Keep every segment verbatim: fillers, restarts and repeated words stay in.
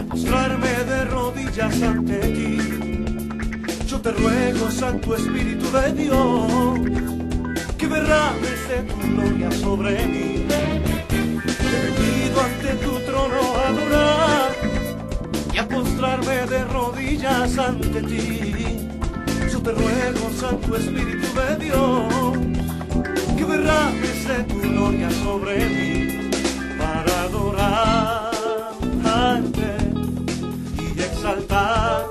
postrarme de rodillas ante ti. Yo te ruego, Santo Espíritu de Dios, que derrames de tu gloria sobre mí. He venido ante tu trono a adorar y a postrarme de rodillas ante ti. Yo te ruego, Santo Espíritu de Dios, que derrames de tu gloria sobre mí, para adorarte y exaltarte.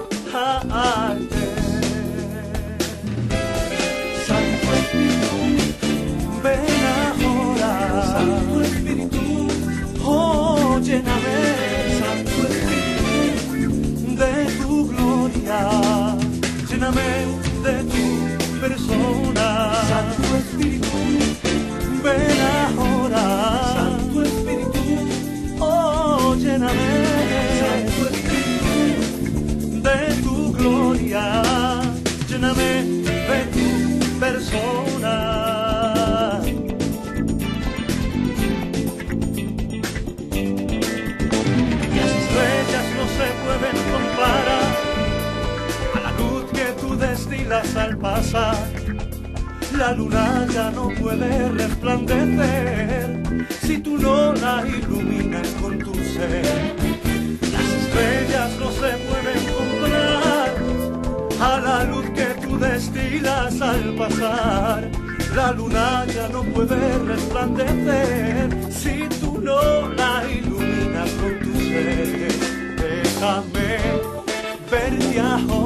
Santo Espíritu, ven ahora. Santo Espíritu, oh, lléname. Santo Espíritu, de tu gloria, lléname de tu persona. Santo Espíritu, ven ahora. Santo Espíritu, oh, lléname. Santo Espíritu, de tu gloria, lléname de tu persona. Las estrellas no se pueden comparar a la luz que tú destilas al pasar. La luna ya no puede resplandecer si tú no la iluminas con tu ser. Las estrellas no se pueden comparar a la luz que tú destilas al pasar. La luna ya no puede resplandecer si tú no la iluminas con tu ser. Déjame verte ahora.